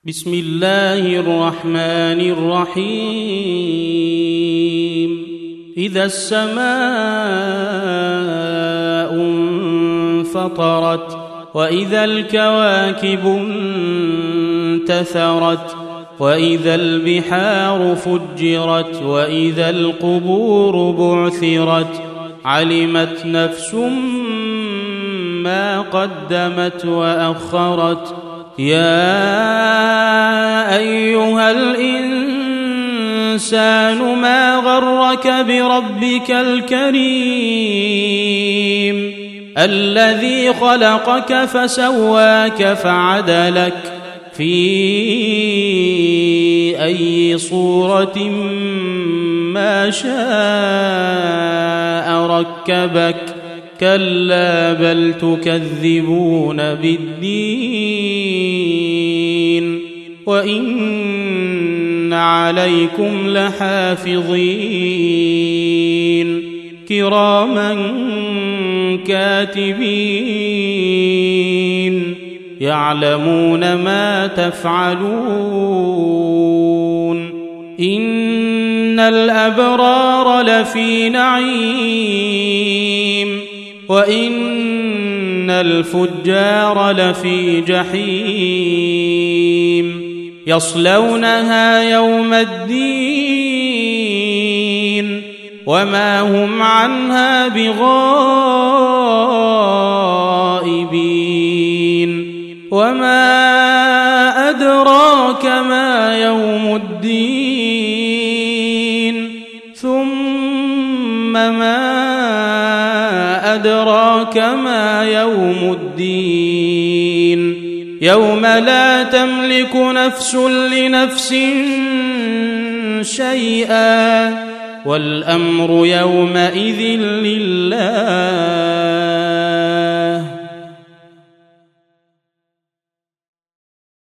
بسم الله الرحمن الرحيم إذا السماء انفطرت وإذا الكواكب انتثرت وإذا البحار فجرت وإذا القبور بعثرت علمت نفس ما قدمت وأخرت يا أيها الإنسان ما غرك بربك الكريم الذي خلقك فسواك فعدلك في أي صورة ما شاء ركبك كلا بل تكذبون بالدين وإن عليكم لحافظين كراما كاتبين يعلمون ما تفعلون إن الأبرار لفي نعيم وإن الفجار لفي جحيم يصلونها يوم الدين وما هم عنها بغائبين وما أدراك ما يوم الدين ثم ما أدراك ما يوم الدين يوم لا تملك نفس لنفس شيئا والأمر يومئذ لله